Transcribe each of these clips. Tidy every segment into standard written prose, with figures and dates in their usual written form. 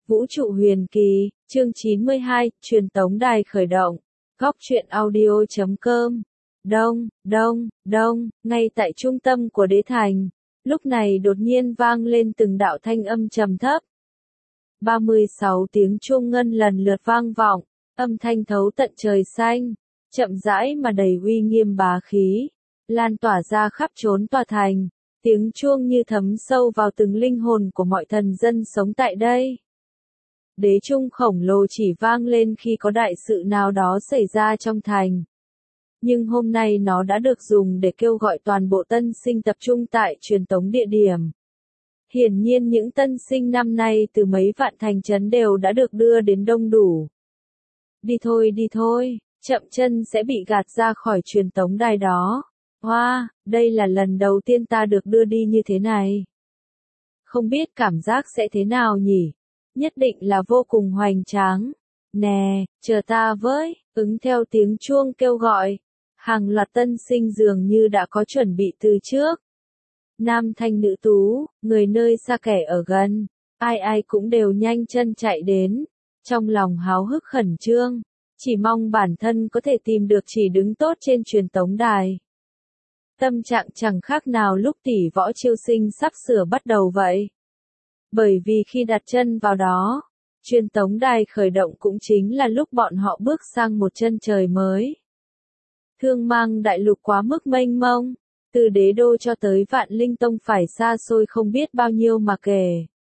Vũ trụ huyền kỳ, chương 92, truyền tống đài khởi động. Góc truyện audio.com. Đông, ngay tại trung tâm của đế thành. Lúc này đột nhiên vang lên từng đạo thanh âm trầm thấp. 36 tiếng chuông ngân lần lượt vang vọng, âm thanh thấu tận trời xanh, chậm rãi mà đầy uy nghiêm bá khí, lan tỏa ra khắp chốn tòa thành. Tiếng chuông như thấm sâu vào từng linh hồn của mọi thần dân sống tại đây. Đế chuông khổng lồ chỉ vang lên khi có đại sự nào đó xảy ra trong thành. Nhưng hôm nay nó đã được dùng để kêu gọi toàn bộ tân sinh tập trung tại truyền tống địa điểm. Hiển nhiên những tân sinh năm nay từ mấy vạn thành trấn đều đã được đưa đến đông đủ. Đi thôi, chậm chân sẽ bị gạt ra khỏi truyền tống đài đó. Hoa, đây là lần đầu tiên ta được đưa đi như thế này. Không biết cảm giác sẽ thế nào nhỉ? Nhất định là vô cùng hoành tráng. Nè, chờ ta với, ứng theo tiếng chuông kêu gọi. Hàng loạt tân sinh dường như đã có chuẩn bị từ trước. Nam thanh nữ tú, người nơi xa kẻ ở gần, ai cũng đều nhanh chân chạy đến, trong lòng háo hức khẩn trương, chỉ mong bản thân có thể tìm được chỉ đứng tốt trên truyền tống đài. Tâm trạng chẳng khác nào lúc tỷ võ chiêu sinh sắp sửa bắt đầu vậy. Bởi vì khi đặt chân vào đó, truyền tống đài khởi động cũng chính là lúc bọn họ bước sang một chân trời mới. Thương mang đại lục quá mức mênh mông, từ đế đô cho tới Vạn Linh Tông phải xa xôi không biết bao nhiêu mà kể.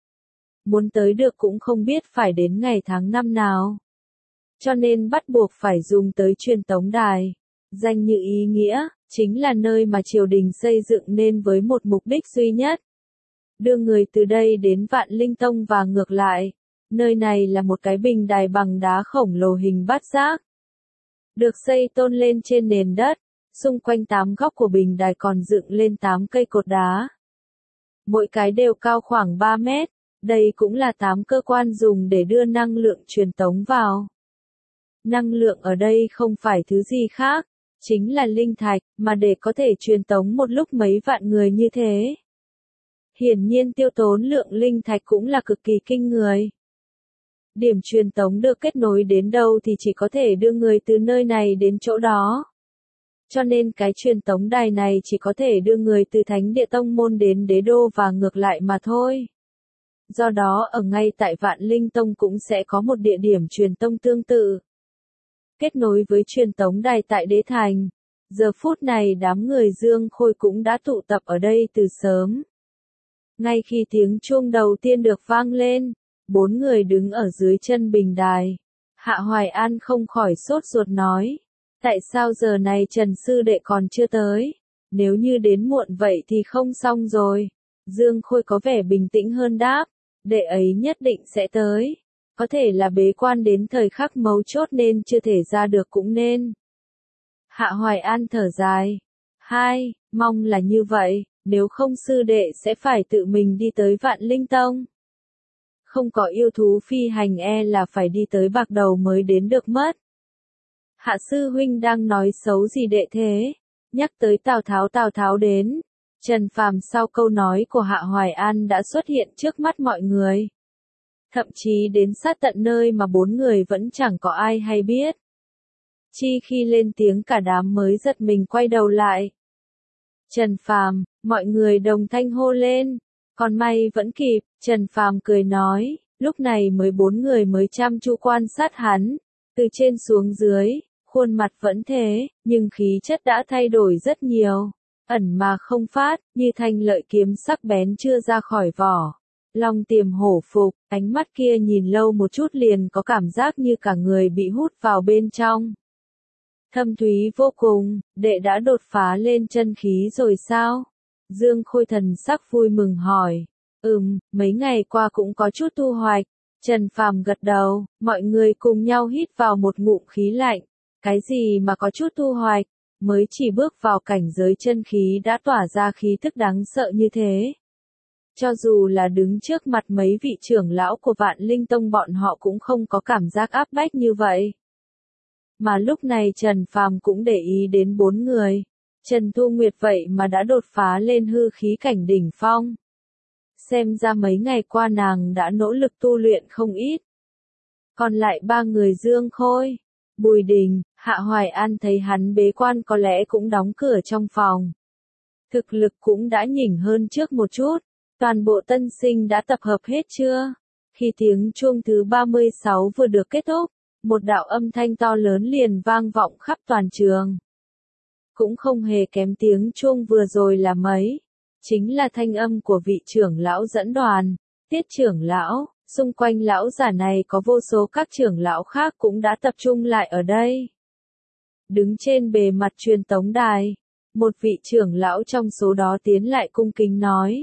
Muốn tới được cũng không biết phải đến ngày tháng năm nào. Cho nên bắt buộc phải dùng tới truyền tống đài. Danh như ý nghĩa, chính là nơi mà triều đình xây dựng nên với một mục đích duy nhất. Đưa người từ đây đến Vạn Linh Tông và ngược lại. Nơi này là một cái bình đài bằng đá khổng lồ hình bát giác. Được xây tôn lên trên nền đất, xung quanh 8 góc của bình đài còn dựng lên 8 cây cột đá. Mỗi cái đều cao khoảng 3 mét, đây cũng là 8 cơ quan dùng để đưa năng lượng truyền tống vào. Năng lượng ở đây không phải thứ gì khác, chính là linh thạch, mà để có thể truyền tống một lúc mấy vạn người như thế. Hiển nhiên tiêu tốn lượng linh thạch cũng là cực kỳ kinh người. Điểm truyền tống được kết nối đến đâu thì chỉ có thể đưa người từ nơi này đến chỗ đó. Cho nên cái truyền tống đài này chỉ có thể đưa người từ Thánh Địa Tông Môn đến Đế Đô và ngược lại mà thôi. Do đó ở ngay tại Vạn Linh Tông cũng sẽ có một địa điểm truyền tống tương tự. Kết nối với truyền tống đài tại Đế Thành. Giờ phút này đám người Dương Khôi cũng đã tụ tập ở đây từ sớm. Ngay khi tiếng chuông đầu tiên được vang lên, 4 người đứng ở dưới chân bình đài. Hạ Hoài An không khỏi sốt ruột nói. Tại sao giờ này Trần Sư Đệ còn chưa tới? Nếu như đến muộn vậy thì không xong rồi. Dương Khôi có vẻ bình tĩnh hơn đáp. Đệ ấy nhất định sẽ tới. Có thể là bế quan đến thời khắc mấu chốt nên chưa thể ra được cũng nên. Hạ Hoài An thở dài. Mong là như vậy, nếu không Sư Đệ sẽ phải tự mình đi tới Vạn Linh Tông. Không có yêu thú phi hành là phải đi tới Bạc Đầu mới đến được mất. Hạ sư huynh đang nói xấu gì đệ thế? Nhắc tới Tào Tháo đến. Trần Phàm sau câu nói của Hạ Hoài An đã xuất hiện trước mắt mọi người. Thậm chí đến sát tận nơi mà 4 người vẫn chẳng có ai hay biết. Chi khi lên tiếng cả đám mới giật mình quay đầu lại. Trần Phàm, mọi người đồng thanh hô lên. Còn may vẫn kịp, Trần Phàm cười nói, lúc này mới 4 người mới chăm chú quan sát hắn. Từ trên xuống dưới, khuôn mặt vẫn thế, nhưng khí chất đã thay đổi rất nhiều. Ẩn mà không phát, như thanh lợi kiếm sắc bén chưa ra khỏi vỏ. Long tiềm hổ phục, ánh mắt kia nhìn lâu một chút liền có cảm giác như cả người bị hút vào bên trong. Thâm thúy vô cùng, đệ đã đột phá lên chân khí rồi sao? Dương Khôi thần sắc vui mừng hỏi. Mấy ngày qua cũng có chút thu hoạch. Trần Phàm gật đầu, mọi người cùng nhau hít vào một ngụm khí lạnh. Cái gì mà có chút thu hoạch, mới chỉ bước vào cảnh giới chân khí đã tỏa ra khí thức đáng sợ như thế. Cho dù là đứng trước mặt mấy vị trưởng lão của Vạn Linh Tông bọn họ cũng không có cảm giác áp bách như vậy. Mà lúc này Trần Phàm cũng để ý đến 4 người. Trần Thu Nguyệt vậy mà đã đột phá lên hư khí cảnh đỉnh phong. xem ra mấy ngày qua nàng đã nỗ lực tu luyện không ít. Còn lại ba người Dương Khôi, Bùi Đình, Hạ Hoài An thấy hắn bế quan có lẽ cũng đóng cửa trong phòng. Thực lực cũng đã nhỉnh hơn trước một chút. Toàn bộ tân sinh đã tập hợp hết chưa? Khi tiếng chuông thứ 36 vừa được kết thúc, một đạo âm thanh to lớn liền vang vọng khắp toàn trường. Cũng không hề kém tiếng chuông vừa rồi là mấy. Chính là thanh âm của vị trưởng lão dẫn đoàn, Tiết trưởng lão. Xung quanh lão giả này có vô số các trưởng lão khác cũng đã tập trung lại ở đây. Đứng trên bề mặt truyền tống đài, một vị trưởng lão trong số đó tiến lại cung kính nói.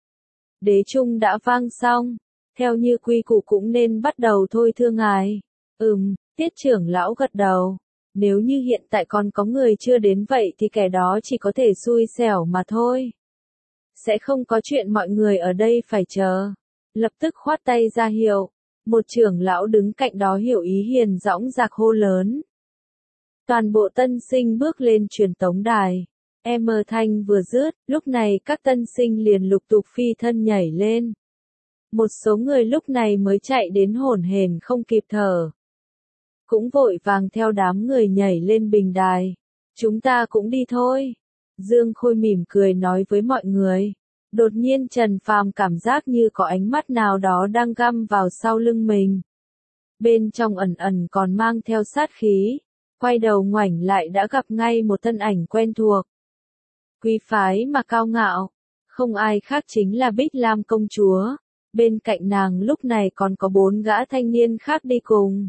Đế trung đã vang xong, theo như quy củ cũng nên bắt đầu thôi thưa ngài. Tiết trưởng lão gật đầu. Nếu như hiện tại còn có người chưa đến vậy thì kẻ đó chỉ có thể xui xẻo mà thôi. Sẽ không có chuyện mọi người ở đây phải chờ. Lập tức khoát tay ra hiệu. Một trưởng lão đứng cạnh đó hiểu ý hiền dõng dạc hô lớn. Toàn bộ tân sinh bước lên truyền tống đài. Thanh vừa dứt, lúc này các tân sinh liền lục tục phi thân nhảy lên. Một số người lúc này mới chạy đến hổn hển không kịp thở. Cũng vội vàng theo đám người nhảy lên bình đài. Chúng ta cũng đi thôi. Dương Khôi mỉm cười nói với mọi người. Đột nhiên Trần Phàm cảm giác như có ánh mắt nào đó đang găm vào sau lưng mình. Bên trong ẩn ẩn còn mang theo sát khí. Quay đầu ngoảnh lại đã gặp ngay một thân ảnh quen thuộc. Quý phái mà cao ngạo. Không ai khác chính là Bích Lam công chúa. Bên cạnh nàng lúc này còn có 4 gã thanh niên khác đi cùng.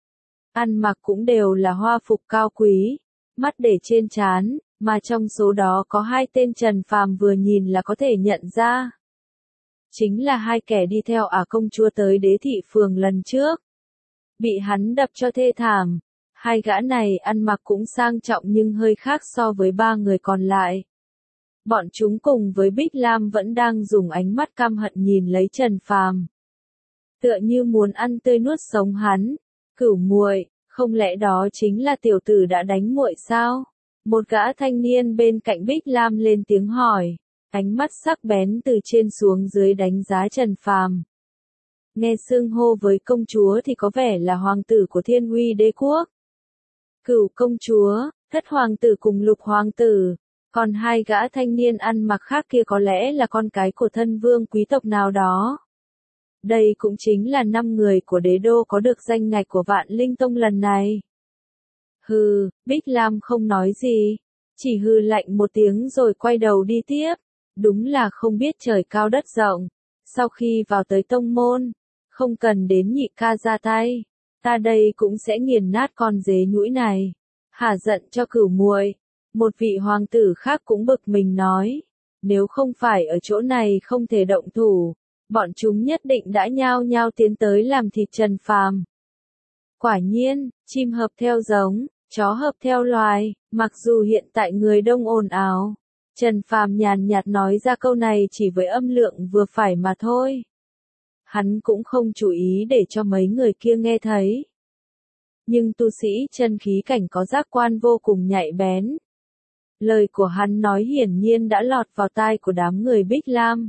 Ăn mặc cũng đều là hoa phục cao quý. Mắt để trên trán. Mà trong số đó có 2 tên Trần Phàm vừa nhìn là có thể nhận ra. Chính là 2 kẻ đi theo công chúa tới Đế Thị Phường lần trước. Bị hắn đập cho thê thảm. 2 gã này ăn mặc cũng sang trọng nhưng hơi khác so với 3 người còn lại. Bọn chúng cùng với Bích Lam vẫn đang dùng ánh mắt căm hận nhìn lấy Trần Phàm. Tựa như muốn ăn tươi nuốt sống hắn. Cửu muội, không lẽ đó chính là tiểu tử đã đánh muội sao? Một gã thanh niên bên cạnh Bích Lam lên tiếng hỏi, ánh mắt sắc bén từ trên xuống dưới đánh giá Trần Phàm. Nghe xưng hô với công chúa thì có vẻ là hoàng tử của Thiên Uy Đế quốc. Cửu công chúa, Thất hoàng tử cùng Lục hoàng tử, còn 2 gã thanh niên ăn mặc khác kia có lẽ là con cái của thân vương quý tộc nào đó. Đây cũng chính là 5 người của đế đô có được danh ngạch của Vạn Linh Tông lần này. Hừ, Bích Lam không nói gì, chỉ hừ lạnh một tiếng rồi quay đầu đi tiếp. Đúng là không biết trời cao đất rộng. Sau khi vào tới tông môn, không cần đến nhị ca ra tay, ta đây cũng sẽ nghiền nát con dế nhũi này. Hả giận cho cửu muội. Một vị hoàng tử khác cũng bực mình nói, nếu không phải ở chỗ này không thể động thủ, bọn chúng nhất định đã nhao nhao tiến tới làm thịt Trần Phàm. Quả nhiên, chim hợp theo giống, chó hợp theo loài, mặc dù hiện tại người đông ồn ào, Trần Phàm nhàn nhạt nói ra câu này chỉ với âm lượng vừa phải mà thôi. Hắn cũng không chú ý để cho mấy người kia nghe thấy. Nhưng tu sĩ chân khí cảnh có giác quan vô cùng nhạy bén. Lời của hắn nói hiển nhiên đã lọt vào tai của đám người Bích Lam.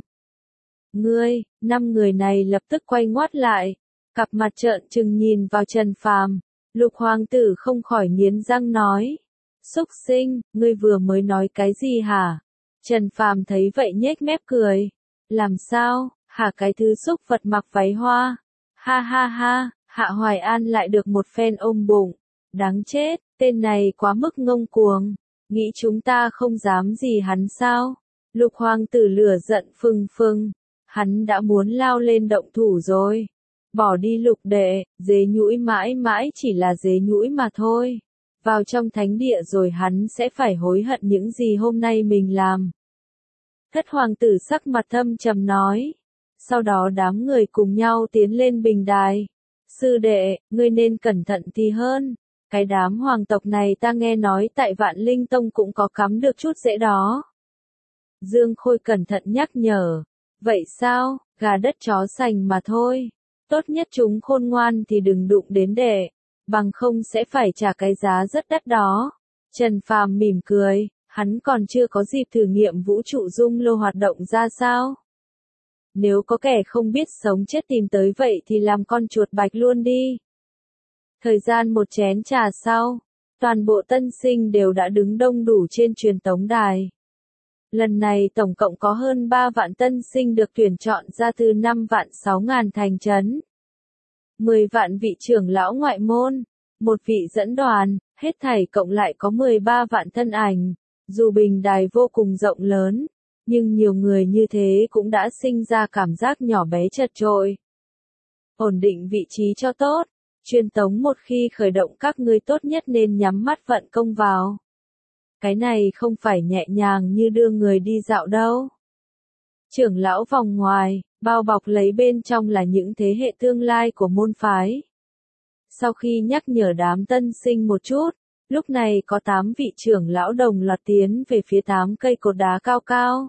Ngươi, 5 người này lập tức quay ngoắt lại, cặp mặt trợn trừng nhìn vào Trần Phàm. Lục hoàng tử không khỏi nghiến răng nói, xúc sinh, ngươi vừa mới nói cái gì hả? Trần Phàm thấy vậy nhếch mép cười, làm sao, hả cái thứ xúc vật mặc váy hoa? Ha ha ha, Hạ Hoài An lại được một phen ôm bụng, đáng chết, tên này quá mức ngông cuồng, nghĩ chúng ta không dám gì hắn sao? Lục hoàng tử lửa giận phừng phừng, hắn đã muốn lao lên động thủ rồi. Bỏ đi Lục đệ, dế nhũi mãi mãi chỉ là dế nhũi mà thôi. Vào trong thánh địa rồi hắn sẽ phải hối hận những gì hôm nay mình làm. Thất hoàng tử sắc mặt thâm trầm nói. Sau đó đám người cùng nhau tiến lên bình đài. Sư đệ, ngươi nên cẩn thận thì hơn. Cái đám hoàng tộc này ta nghe nói tại Vạn Linh Tông cũng có cắm được chút rễ đó. Dương Khôi cẩn thận nhắc nhở. Vậy sao, gà đất chó sành mà thôi. Tốt nhất chúng khôn ngoan thì đừng đụng đến đệ, bằng không sẽ phải trả cái giá rất đắt đó. Trần Phàm mỉm cười, hắn còn chưa có dịp thử nghiệm vũ trụ dung lô hoạt động ra sao. Nếu có kẻ không biết sống chết tìm tới vậy thì làm con chuột bạch luôn đi. Thời gian một chén trà sau, toàn bộ tân sinh đều đã đứng đông đủ trên truyền tống đài. Lần này tổng cộng có hơn 3 vạn tân sinh được tuyển chọn ra từ 5 vạn 6 ngàn thành trấn. 10 vạn vị trưởng lão ngoại môn, một vị dẫn đoàn, hết thảy cộng lại có 13 vạn thân ảnh. Dù bình đài vô cùng rộng lớn, nhưng nhiều người như thế cũng đã sinh ra cảm giác nhỏ bé chật chội. Ổn định vị trí cho tốt, truyền tống một khi khởi động các ngươi tốt nhất nên nhắm mắt vận công vào. Cái này không phải nhẹ nhàng như đưa người đi dạo đâu. Trưởng lão vòng ngoài, bao bọc lấy bên trong là những thế hệ tương lai của môn phái. Sau khi nhắc nhở đám tân sinh một chút, lúc này có 8 vị trưởng lão đồng loạt tiến về phía 8 cây cột đá cao cao.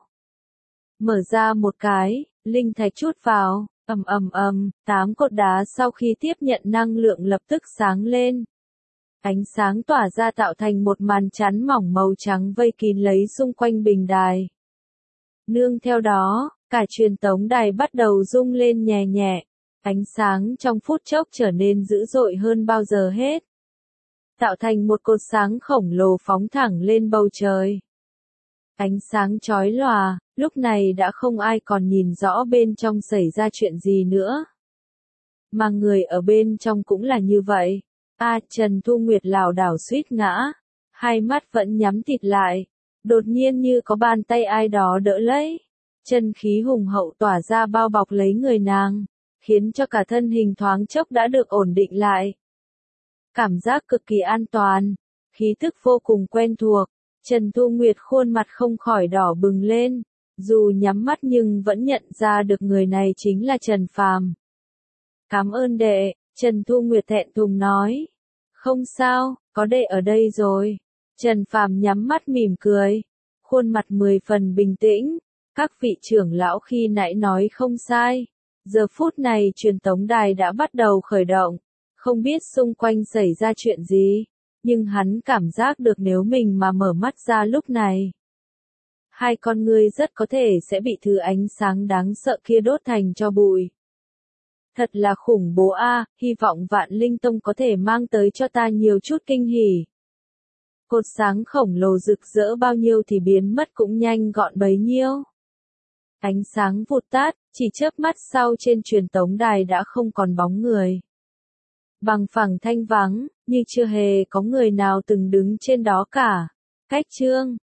Mở ra một cái, linh thạch chút vào, ầm ầm ầm, 8 cột đá sau khi tiếp nhận năng lượng lập tức sáng lên. Ánh sáng tỏa ra tạo thành một màn chắn mỏng màu trắng vây kín lấy xung quanh bình đài. Nương theo đó, cả truyền tống đài bắt đầu rung lên nhẹ nhẹ, ánh sáng trong phút chốc trở nên dữ dội hơn bao giờ hết. Tạo thành một cột sáng khổng lồ phóng thẳng lên bầu trời. Ánh sáng chói lòa, lúc này đã không ai còn nhìn rõ bên trong xảy ra chuyện gì nữa. Mà người ở bên trong cũng là như vậy. Trần Thu Nguyệt lảo đảo suýt ngã, hai mắt vẫn nhắm tịt lại. Đột nhiên như có bàn tay ai đó đỡ lấy. Chân khí hùng hậu tỏa ra bao bọc lấy người nàng, khiến cho cả thân hình thoáng chốc đã được ổn định lại. Cảm giác cực kỳ an toàn, khí tức vô cùng quen thuộc. Trần Thu Nguyệt khuôn mặt không khỏi đỏ bừng lên, dù nhắm mắt nhưng vẫn nhận ra được người này chính là Trần Phàm. Cảm ơn đệ, Trần Thu Nguyệt thẹn thùng nói. Không sao, có đệ ở đây rồi. Trần Phàm nhắm mắt mỉm cười, khuôn mặt 10 phần bình tĩnh. Các vị trưởng lão khi nãy nói không sai. Giờ phút này truyền tống đài đã bắt đầu khởi động, không biết xung quanh xảy ra chuyện gì. Nhưng hắn cảm giác được nếu mình mà mở mắt ra lúc này, hai con ngươi rất có thể sẽ bị thứ ánh sáng đáng sợ kia đốt thành tro bụi. Thật là khủng bố hy vọng Vạn Linh Tông có thể mang tới cho ta nhiều chút kinh hỉ. Cột sáng khổng lồ rực rỡ bao nhiêu thì biến mất cũng nhanh gọn bấy nhiêu. Ánh sáng vụt tắt, chỉ chớp mắt sau trên truyền tống đài đã không còn bóng người. Bằng phẳng thanh vắng, như chưa hề có người nào từng đứng trên đó cả. Cách chương